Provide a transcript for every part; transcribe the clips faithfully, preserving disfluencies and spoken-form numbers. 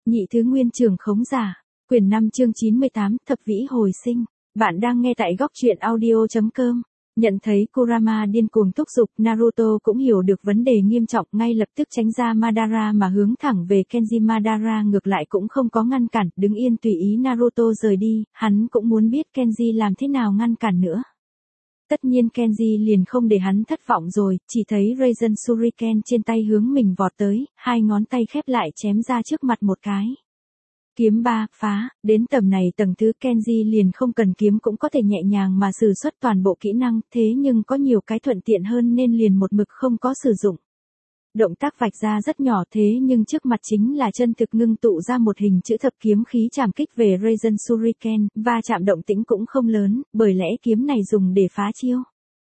Nhị thứ nguyên trưởng khống giả. Quyển năm chương chín mươi tám, thập vĩ hồi sinh. Bạn đang nghe tại góc truyện audio chấm com. Nhận thấy Kurama điên cuồng thúc giục, Naruto cũng hiểu được vấn đề nghiêm trọng, ngay lập tức tránh ra Madara mà hướng thẳng về Kenji. Madara ngược lại cũng không có ngăn cản, đứng yên tùy ý Naruto rời đi, hắn cũng muốn biết Kenji làm thế nào ngăn cản nữa. Tất nhiên Kenji liền không để hắn thất vọng rồi, chỉ thấy Raisen Shuriken trên tay hướng mình vọt tới, hai ngón tay khép lại chém ra trước mặt một cái. Kiếm ba, phá, đến tầm này tầng thứ Kenji liền không cần kiếm cũng có thể nhẹ nhàng mà sử xuất toàn bộ kỹ năng, thế nhưng có nhiều cái thuận tiện hơn nên liền một mực không có sử dụng. Động tác vạch ra rất nhỏ thế nhưng trước mặt chính là chân thực ngưng tụ ra một hình chữ thập kiếm khí chạm kích về Raisen Shuriken, và chạm động tĩnh cũng không lớn, bởi lẽ kiếm này dùng để phá chiêu.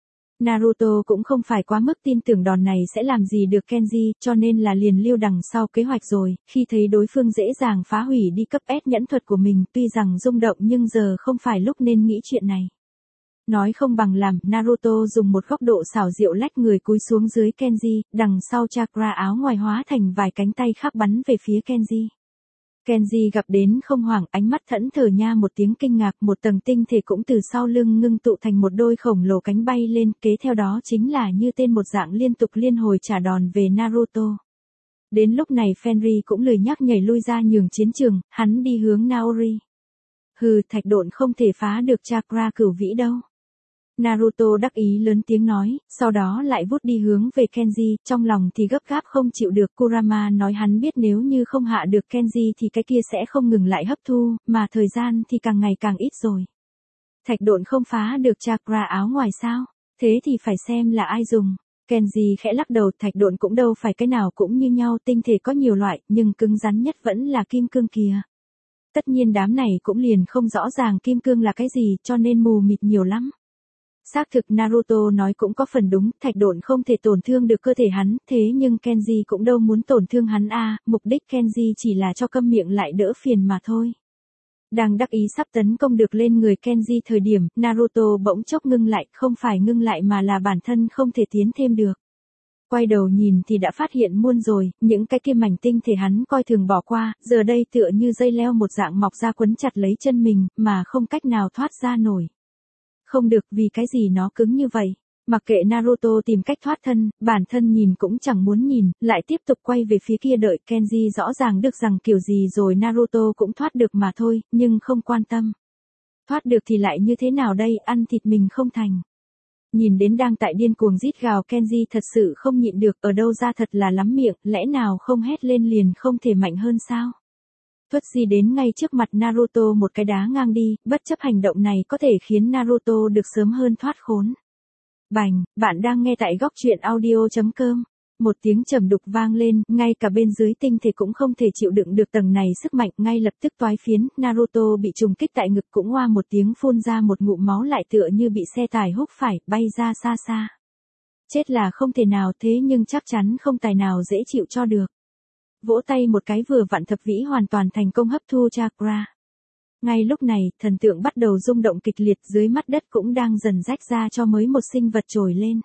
Naruto cũng không phải quá mức tin tưởng đòn này sẽ làm gì được Kenji, cho nên là liền lưu đằng sau kế hoạch rồi, khi thấy đối phương dễ dàng phá hủy đi cấp S nhẫn thuật của mình, tuy rằng rung động nhưng giờ không phải lúc nên nghĩ chuyện này. Nói không bằng làm, Naruto dùng một góc độ xảo diệu lách người cúi xuống dưới Kenji, đằng sau chakra áo ngoài hóa thành vài cánh tay khác bắn về phía Kenji. Kenji gặp đến không hoảng, ánh mắt thẫn thờ nha một tiếng kinh ngạc, một tầng tinh thể cũng từ sau lưng ngưng tụ thành một đôi khổng lồ cánh bay lên, kế theo đó chính là như tên một dạng liên tục liên hồi trả đòn về Naruto. Đến lúc này Fenry cũng lười nhắc nhảy lui ra nhường chiến trường, hắn đi hướng Naori. Hừ, thạch độn không thể phá được chakra cửu vĩ đâu. Naruto đắc ý lớn tiếng nói, sau đó lại vút đi hướng về Kenji, trong lòng thì gấp gáp không chịu được. Kurama nói hắn biết nếu như không hạ được Kenji thì cái kia sẽ không ngừng lại hấp thu, mà thời gian thì càng ngày càng ít rồi. Thạch độn không phá được chakra áo ngoài sao? Thế thì phải xem là ai dùng. Kenji khẽ lắc đầu, thạch độn cũng đâu phải cái nào cũng như nhau, tinh thể có nhiều loại, nhưng cứng rắn nhất vẫn là kim cương kìa. Tất nhiên đám này cũng liền không rõ ràng kim cương là cái gì, cho nên mù mịt nhiều lắm. Xác thực Naruto nói cũng có phần đúng, thạch độn không thể tổn thương được cơ thể hắn, thế nhưng Kenji cũng đâu muốn tổn thương hắn a, à, mục đích Kenji chỉ là cho câm miệng lại đỡ phiền mà thôi. Đang đắc ý sắp tấn công được lên người Kenji thời điểm, Naruto bỗng chốc ngưng lại, không phải ngưng lại mà là bản thân không thể tiến thêm được. Quay đầu nhìn thì đã phát hiện muôn rồi, những cái kia mảnh tinh thể hắn coi thường bỏ qua, giờ đây tựa như dây leo một dạng mọc ra quấn chặt lấy chân mình, mà không cách nào thoát ra nổi. Không được, vì cái gì nó cứng như vậy. Mặc kệ Naruto tìm cách thoát thân, bản thân nhìn cũng chẳng muốn nhìn, lại tiếp tục quay về phía kia đợi Kenji rõ ràng được rằng kiểu gì rồi Naruto cũng thoát được mà thôi, nhưng không quan tâm. Thoát được thì lại như thế nào đây, ăn thịt mình không thành. Nhìn đến đang tại điên cuồng rít gào Kenji thật sự không nhịn được, ở đâu ra thật là lắm miệng, lẽ nào không hét lên liền không thể mạnh hơn sao? Thuất di đến ngay trước mặt Naruto một cái đá ngang đi, bất chấp hành động này có thể khiến Naruto được sớm hơn thoát khốn. Bành, bạn đang nghe tại góc truyện audio chấm com. Một tiếng trầm đục vang lên, ngay cả bên dưới tinh thể cũng không thể chịu đựng được tầng này sức mạnh, ngay lập tức toái phiến, Naruto bị trùng kích tại ngực cũng oa một tiếng phun ra một ngụm máu lại tựa như bị xe tải húc phải, bay ra xa xa. Chết là không thể nào, thế nhưng chắc chắn không tài nào dễ chịu cho được. Vỗ tay một cái vừa vặn thập vĩ hoàn toàn thành công hấp thu chakra. Ngay lúc này, thần tượng bắt đầu rung động kịch liệt, dưới mắt đất cũng đang dần rách ra cho mới một sinh vật trồi lên.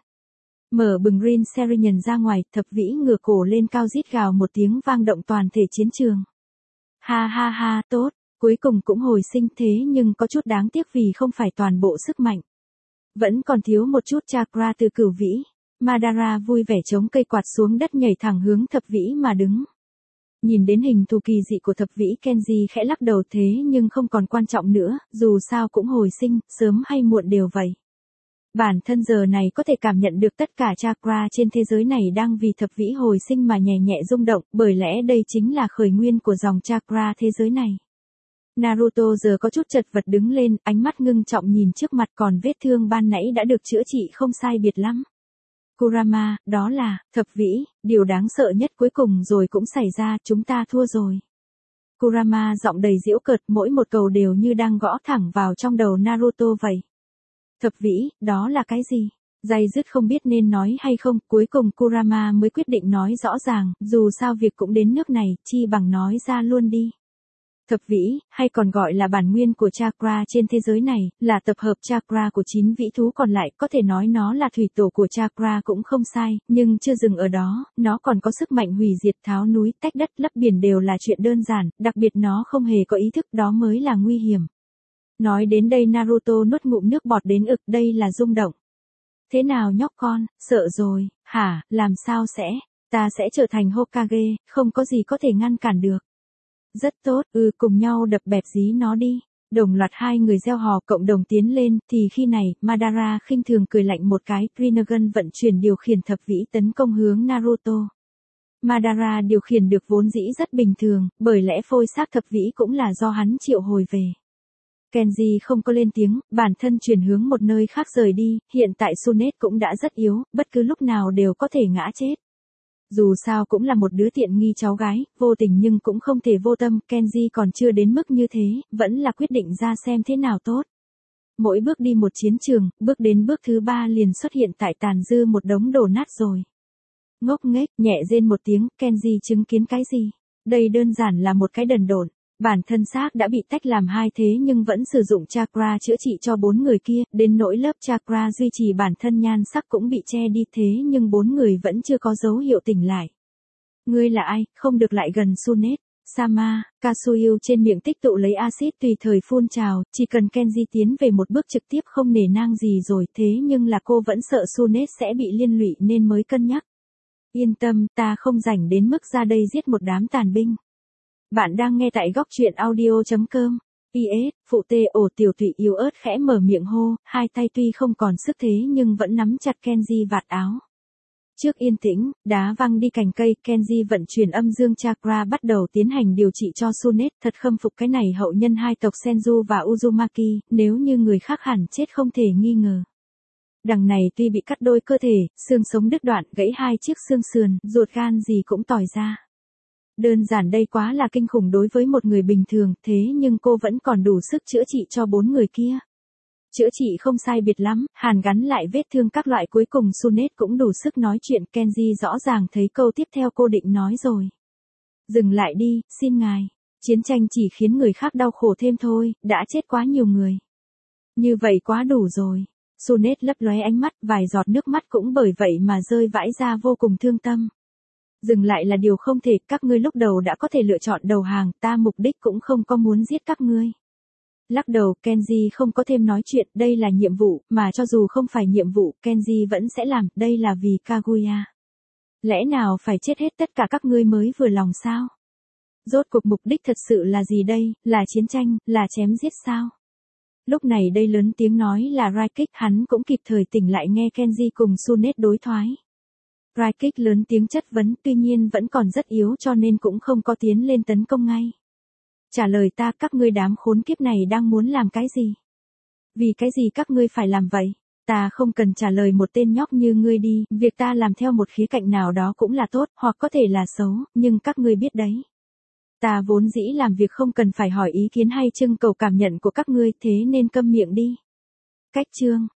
Mở bừng Green Serenian ra ngoài, thập vĩ ngửa cổ lên cao rít gào một tiếng vang động toàn thể chiến trường. Ha ha ha, tốt, cuối cùng cũng hồi sinh, thế nhưng có chút đáng tiếc vì không phải toàn bộ sức mạnh. Vẫn còn thiếu một chút chakra từ cửu vĩ. Madara vui vẻ chống cây quạt xuống đất nhảy thẳng hướng thập vĩ mà đứng. Nhìn đến hình thù kỳ dị của thập vĩ, Kenji khẽ lắc đầu, thế nhưng không còn quan trọng nữa, dù sao cũng hồi sinh, sớm hay muộn đều vậy. Bản thân giờ này có thể cảm nhận được tất cả chakra trên thế giới này đang vì thập vĩ hồi sinh mà nhẹ nhẹ rung động, bởi lẽ đây chính là khởi nguyên của dòng chakra thế giới này. Naruto giờ có chút chật vật đứng lên, ánh mắt ngưng trọng nhìn trước mặt, còn vết thương ban nãy đã được chữa trị không sai biệt lắm. Kurama, đó là, thập vĩ, điều đáng sợ nhất cuối cùng rồi cũng xảy ra, chúng ta thua rồi. Kurama giọng đầy giễu cợt, mỗi một câu đều như đang gõ thẳng vào trong đầu Naruto vậy. Thập vĩ, đó là cái gì? Day dứt không biết nên nói hay không, cuối cùng Kurama mới quyết định nói rõ ràng, dù sao việc cũng đến nước này, chi bằng nói ra luôn đi. Thập vĩ, hay còn gọi là bản nguyên của chakra trên thế giới này, là tập hợp chakra của chín vĩ thú còn lại, có thể nói nó là thủy tổ của chakra cũng không sai, nhưng chưa dừng ở đó, nó còn có sức mạnh hủy diệt, tháo núi, tách đất, lấp biển đều là chuyện đơn giản, đặc biệt nó không hề có ý thức, đó mới là nguy hiểm. Nói đến đây Naruto nuốt ngụm nước bọt đến ực, đây là rung động. Thế nào nhóc con, sợ rồi, hả, làm sao sẽ, ta sẽ trở thành Hokage, không có gì có thể ngăn cản được. Rất tốt, ừ cùng nhau đập bẹp dí nó đi. Đồng loạt hai người gieo hò cộng đồng tiến lên, thì khi này, Madara khinh thường cười lạnh một cái, Rinnegan vận chuyển điều khiển thập vĩ tấn công hướng Naruto. Madara điều khiển được vốn dĩ rất bình thường, bởi lẽ phôi xác thập vĩ cũng là do hắn triệu hồi về. Kenji không có lên tiếng, bản thân chuyển hướng một nơi khác rời đi, hiện tại Tsunade cũng đã rất yếu, bất cứ lúc nào đều có thể ngã chết. Dù sao cũng là một đứa tiện nghi cháu gái, vô tình nhưng cũng không thể vô tâm, Kenji còn chưa đến mức như thế, vẫn là quyết định ra xem thế nào tốt. Mỗi bước đi một chiến trường, bước đến bước thứ ba liền xuất hiện tại tàn dư một đống đổ nát rồi. Ngốc nghếch, nhẹ rên một tiếng, Kenji chứng kiến cái gì? Đây đơn giản là một cái đần độn. Bản thân xác đã bị tách làm hai thế nhưng vẫn sử dụng chakra chữa trị cho bốn người kia, đến nỗi lớp chakra duy trì bản thân nhan sắc cũng bị che đi thế nhưng bốn người vẫn chưa có dấu hiệu tỉnh lại. Ngươi là ai, không được lại gần Tsunade. Sama, Kasuyu trên miệng tích tụ lấy axit tùy thời phun trào, chỉ cần Kenji tiến về một bước trực tiếp không nể nang gì rồi thế nhưng là cô vẫn sợ Tsunade sẽ bị liên lụy nên mới cân nhắc. Yên tâm, ta không rảnh đến mức ra đây giết một đám tàn binh. Bạn đang nghe tại góc truyện audio chấm com. pê ét, phụ tê ổ tiểu thụy yếu ớt khẽ mở miệng hô, hai tay tuy không còn sức thế nhưng vẫn nắm chặt Kenji vạt áo. Trước yên tĩnh, đá văng đi cành cây, Kenji vận chuyển âm dương chakra bắt đầu tiến hành điều trị cho Tsunade, thật khâm phục cái này hậu nhân hai tộc Senju và Uzumaki, nếu như người khác hẳn chết không thể nghi ngờ. Đằng này tuy bị cắt đôi cơ thể, xương sống đứt đoạn, gãy hai chiếc xương sườn, ruột gan gì cũng tỏi ra. Đơn giản đây quá là kinh khủng đối với một người bình thường, thế nhưng cô vẫn còn đủ sức chữa trị cho bốn người kia. Chữa trị không sai biệt lắm, hàn gắn lại vết thương các loại cuối cùng Tsunade cũng đủ sức nói chuyện, Kenji rõ ràng thấy câu tiếp theo cô định nói rồi. Dừng lại đi, xin ngài. Chiến tranh chỉ khiến người khác đau khổ thêm thôi, đã chết quá nhiều người. Như vậy quá đủ rồi. Tsunade lấp lóe ánh mắt, vài giọt nước mắt cũng bởi vậy mà rơi vãi ra vô cùng thương tâm. Dừng lại là điều không thể, các ngươi lúc đầu đã có thể lựa chọn đầu hàng, ta mục đích cũng không có muốn giết các ngươi. Lắc đầu, Kenji không có thêm nói chuyện, đây là nhiệm vụ, mà cho dù không phải nhiệm vụ, Kenji vẫn sẽ làm, đây là vì Kaguya. Lẽ nào phải chết hết tất cả các ngươi mới vừa lòng sao? Rốt cuộc mục đích thật sự là gì đây, là chiến tranh, là chém giết sao? Lúc này đây lớn tiếng nói là Raikik, hắn cũng kịp thời tỉnh lại nghe Kenji cùng Tsunade đối thoái. Raikik lớn tiếng chất vấn, tuy nhiên vẫn còn rất yếu cho nên cũng không có tiến lên tấn công ngay. Trả lời ta, các ngươi đám khốn kiếp này đang muốn làm cái gì? Vì cái gì các ngươi phải làm vậy? Ta không cần trả lời một tên nhóc như ngươi đi, việc ta làm theo một khía cạnh nào đó cũng là tốt, hoặc có thể là xấu, nhưng các ngươi biết đấy. Ta vốn dĩ làm việc không cần phải hỏi ý kiến hay trưng cầu cảm nhận của các ngươi, thế nên câm miệng đi. Cách chương.